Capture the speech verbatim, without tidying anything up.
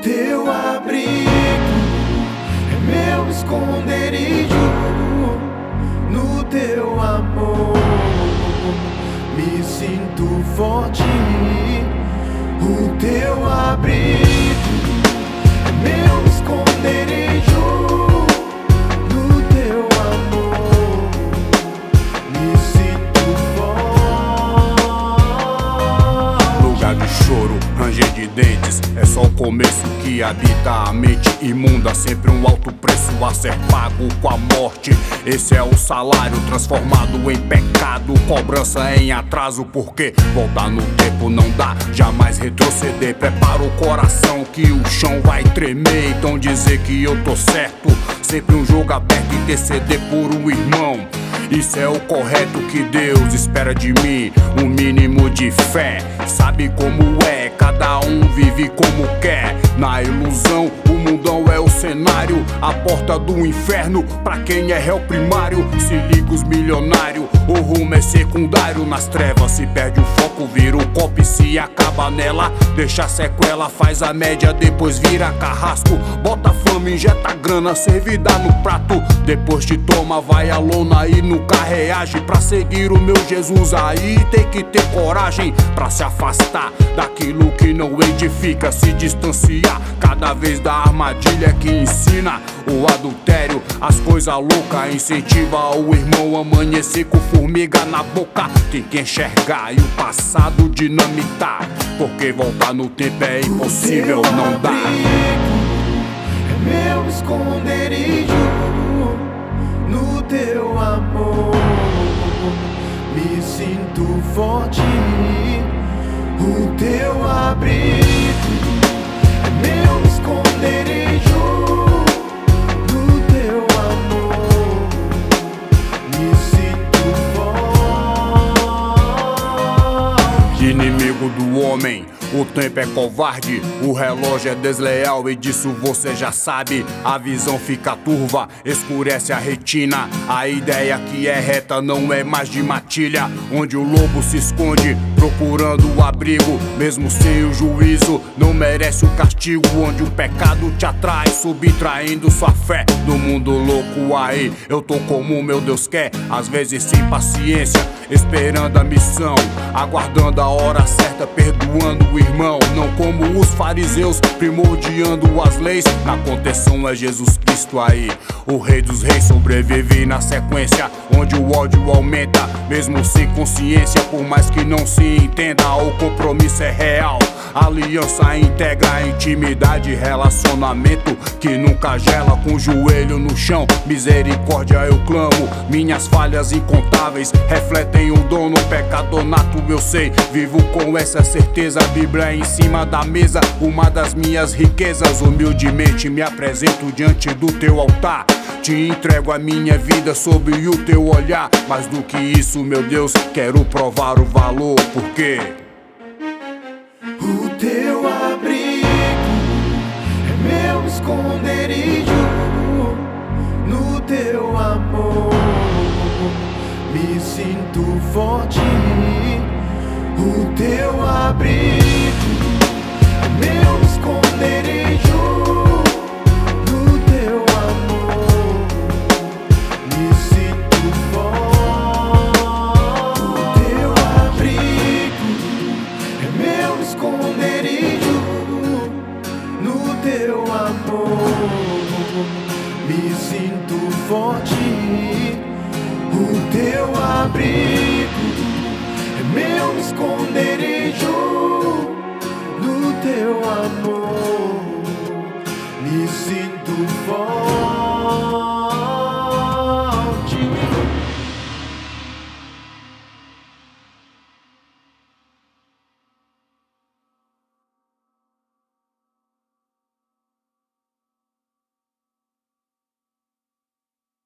teu abrigo é meu esconderijo. No teu amor me sinto forte. O teu abrigo é meu esconderijo. No teu amor me sinto forte. Lugar de choro, ranger de dentes, é só o começo que habita a mente imunda. Sempre um alto preço a ser pago com a morte. Esse é o salário transformado em pecado, cobrança em atraso, porque voltar no tempo não dá, jamais retroceder. Prepara o coração que o chão vai tremer. Então dizer que eu tô certo, sempre um jogo aberto, interceder por um irmão. Isso é o correto que Deus espera de mim, um mínimo de fé. Sabe como é, cada um vive como quer. Na ilusão, o mundão é o cenário, a porta do inferno pra quem é réu primário. Se liga os milionários, o rumo é secundário. Nas trevas se perde o foco, vira o copo e se acaba nela. Deixa sequela, faz a média, depois vira carrasco. Bota fama, injeta grana, servidá no prato. Depois te toma, vai a lona e nunca reage. Pra seguir o meu Jesus aí tem que ter coragem pra se afastar daquilo que não edifica, se distanciar cada vez da armadilha que ensina o adultério. As coisas loucas incentiva o irmão amanhecer com formiga na boca. Tem que enxergar e o passado dinamitar, porque voltar no tempo é impossível, não dá. É meu esconderijo. No teu amor me sinto forte. O teu abrigo é meu esconderijo. No teu amor me sinto forte. Inimigo do homem, o tempo é covarde, o relógio é desleal e disso você já sabe. A visão fica turva, escurece a retina. A ideia que é reta não é mais de matilha, onde o lobo se esconde procurando o abrigo. Mesmo sem o juízo, não merece o castigo. Onde o pecado te atrai, subtraindo sua fé. No mundo louco aí, eu tô como meu Deus quer. Às vezes sem paciência, esperando a missão, aguardando a hora certa, perdoando o irmão. Não como os fariseus, primordiando as leis. Na contenção é Jesus Cristo aí, o rei dos reis. Sobrevive na sequência, onde o ódio aumenta, mesmo sem consciência. Por mais que não se entenda, o compromisso é real. Aliança integra intimidade, relacionamento que nunca gela. Com o joelho no chão, misericórdia eu clamo. Minhas falhas incontáveis refletem o dom. No pecado nato eu sei, vivo com essa certeza. A Bíblia é em cima da mesa, uma das minhas riquezas. Humildemente me apresento diante do teu altar. Te entrego a minha vida sob o teu olhar. Mais do que isso, meu Deus, quero provar o valor, porque o teu abrigo é meu esconderijo. No teu amor me sinto forte. O teu abrigo é meu esconderijo. No teu amor me sinto forte. O teu abrigo é meu esconderijo. No teu amor me sinto forte. O teu abrigo é meu esconderijo.